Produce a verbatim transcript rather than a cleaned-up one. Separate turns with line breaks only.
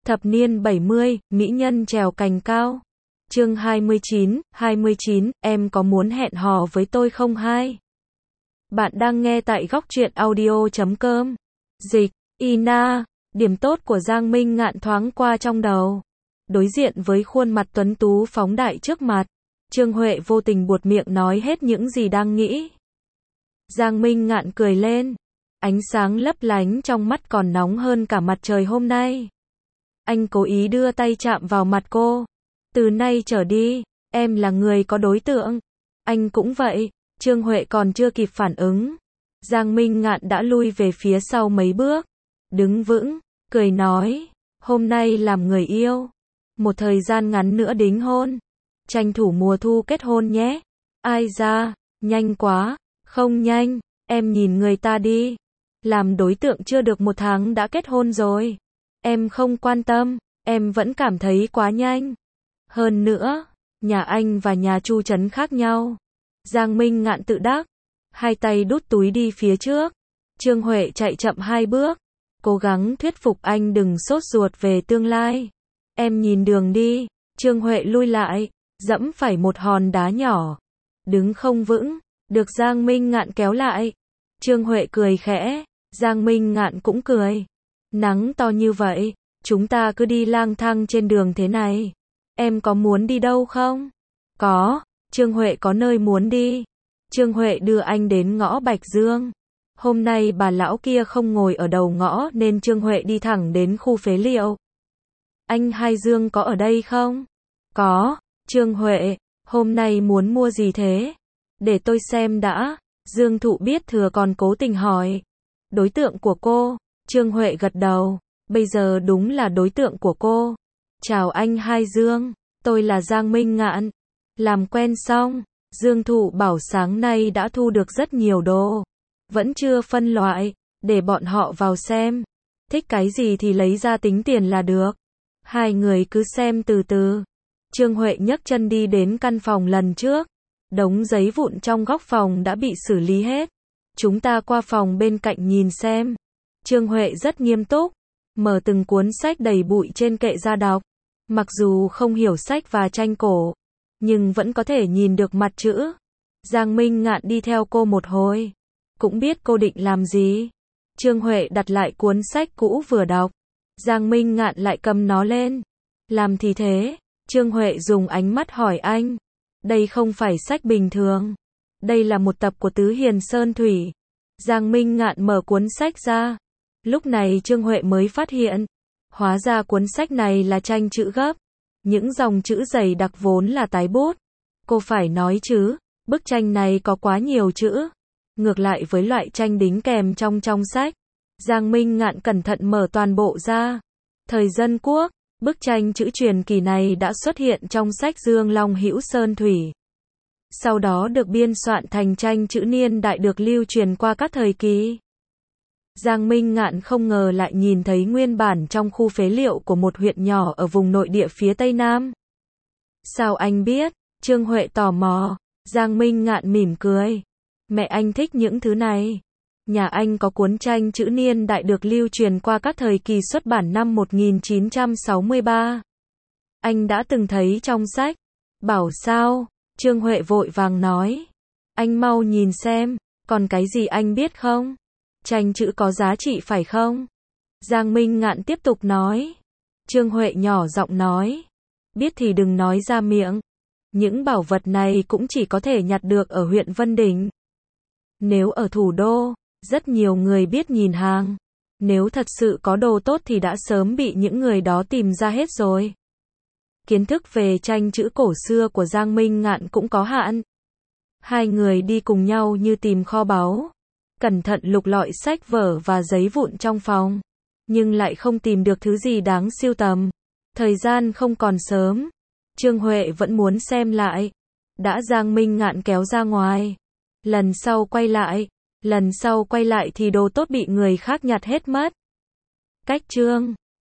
Thập niên bảy mươi, mỹ nhân trèo cành cao. Chương hai mươi chín, hai mươi chín, em có muốn hẹn hò với tôi không hai? Bạn đang nghe tại góc truyện audio chấm com. Dịch, Ina, điểm tốt của Giang Minh Ngạn thoáng qua trong đầu. Đối diện với khuôn mặt tuấn tú phóng đại trước mặt, Trương Huệ vô tình buột miệng nói hết những gì đang nghĩ. Giang Minh Ngạn cười lên, ánh sáng lấp lánh trong mắt còn nóng hơn cả mặt trời hôm nay. Anh cố ý đưa tay chạm vào mặt cô. Từ nay trở đi, em là người có đối tượng. Anh cũng vậy. Trương Huệ còn chưa kịp phản ứng, Giang Minh Ngạn đã lui về phía sau mấy bước, đứng vững, cười nói, hôm nay làm người yêu, một thời gian ngắn nữa đính hôn, tranh thủ mùa thu kết hôn nhé. Ai da, nhanh quá, không nhanh, em nhìn người ta đi, làm đối tượng chưa được một tháng đã kết hôn rồi. Em không quan tâm, em vẫn cảm thấy quá nhanh. Hơn nữa, nhà anh và nhà Chu Trấn khác nhau. Giang Minh Ngạn tự đắc, hai tay đút túi đi phía trước. Trương Huệ chạy chậm hai bước, cố gắng thuyết phục anh đừng sốt ruột về tương lai. Em nhìn đường đi. Trương Huệ lui lại, dẫm phải một hòn đá nhỏ, đứng không vững, được Giang Minh Ngạn kéo lại. Trương Huệ cười khẽ, Giang Minh Ngạn cũng cười. Nắng to như vậy, chúng ta cứ đi lang thang trên đường thế này. Em có muốn đi đâu không? Có. Trương Huệ có nơi muốn đi. Trương Huệ đưa anh đến ngõ Bạch Dương. Hôm nay bà lão kia không ngồi ở đầu ngõ nên Trương Huệ đi thẳng đến khu phế liệu. Anh Hai Dương có ở đây không? Có. Trương Huệ, hôm nay muốn mua gì thế? Để tôi xem đã. Dương Thụ biết thừa còn cố tình hỏi. Đối tượng của cô. Trương Huệ gật đầu. Bây giờ đúng là đối tượng của cô. Chào anh Hai Dương, tôi là Giang Minh Ngạn. Làm quen xong, Dương Thụ bảo sáng nay đã thu được rất nhiều đồ. Vẫn chưa phân loại, để bọn họ vào xem. Thích cái gì thì lấy ra tính tiền là được. Hai người cứ xem từ từ. Trương Huệ nhấc chân đi đến căn phòng lần trước. Đống giấy vụn trong góc phòng đã bị xử lý hết. Chúng ta qua phòng bên cạnh nhìn xem. Trương Huệ rất nghiêm túc, mở từng cuốn sách đầy bụi trên kệ ra đọc. Mặc dù không hiểu sách và tranh cổ, nhưng vẫn có thể nhìn được mặt chữ. Giang Minh Ngạn đi theo cô một hồi, cũng biết cô định làm gì. Trương Huệ đặt lại cuốn sách cũ vừa đọc. Giang Minh Ngạn lại cầm nó lên. Làm thì thế. Trương Huệ dùng ánh mắt hỏi anh. Đây không phải sách bình thường. Đây là một tập của Tứ Hiền Sơn Thủy. Giang Minh Ngạn mở cuốn sách ra. Lúc này Trương Huệ mới phát hiện. Hóa ra cuốn sách này là tranh chữ gấp. Những dòng chữ dày đặc vốn là tái bút. Cô phải nói chứ, bức tranh này có quá nhiều chữ. Ngược lại với loại tranh đính kèm trong trong sách. Giang Minh Ngạn cẩn thận mở toàn bộ ra. Thời Dân Quốc, bức tranh chữ truyền kỳ này đã xuất hiện trong sách Dương Long Hữu Sơn Thủy. Sau đó được biên soạn thành tranh chữ niên đại được lưu truyền qua các thời kỳ. Giang Minh Ngạn không ngờ lại nhìn thấy nguyên bản trong khu phế liệu của một huyện nhỏ ở vùng nội địa phía Tây Nam. Sao anh biết? Trương Huệ tò mò. Giang Minh Ngạn mỉm cười. Mẹ anh thích những thứ này. Nhà anh có cuốn tranh chữ niên đại được lưu truyền qua các thời kỳ xuất bản năm một nghìn chín trăm sáu mươi ba. Anh đã từng thấy trong sách. Bảo sao? Trương Huệ vội vàng nói. Anh mau nhìn xem, còn cái gì anh biết không? Tranh chữ có giá trị phải không? Giang Minh Ngạn tiếp tục nói. Trương Huệ nhỏ giọng nói. Biết thì đừng nói ra miệng. Những bảo vật này cũng chỉ có thể nhặt được ở huyện Vân Đình. Nếu ở thủ đô, rất nhiều người biết nhìn hàng. Nếu thật sự có đồ tốt thì đã sớm bị những người đó tìm ra hết rồi. Kiến thức về tranh chữ cổ xưa của Giang Minh Ngạn cũng có hạn. Hai người đi cùng nhau như tìm kho báu. Cẩn thận lục lọi sách vở và giấy vụn trong phòng. Nhưng lại không tìm được thứ gì đáng sưu tầm. Thời gian không còn sớm. Trương Huệ vẫn muốn xem lại. Đã Giang Minh Ngạn kéo ra ngoài. Lần sau quay lại. Lần sau quay lại thì đồ tốt bị người khác nhặt hết mất. Cách chương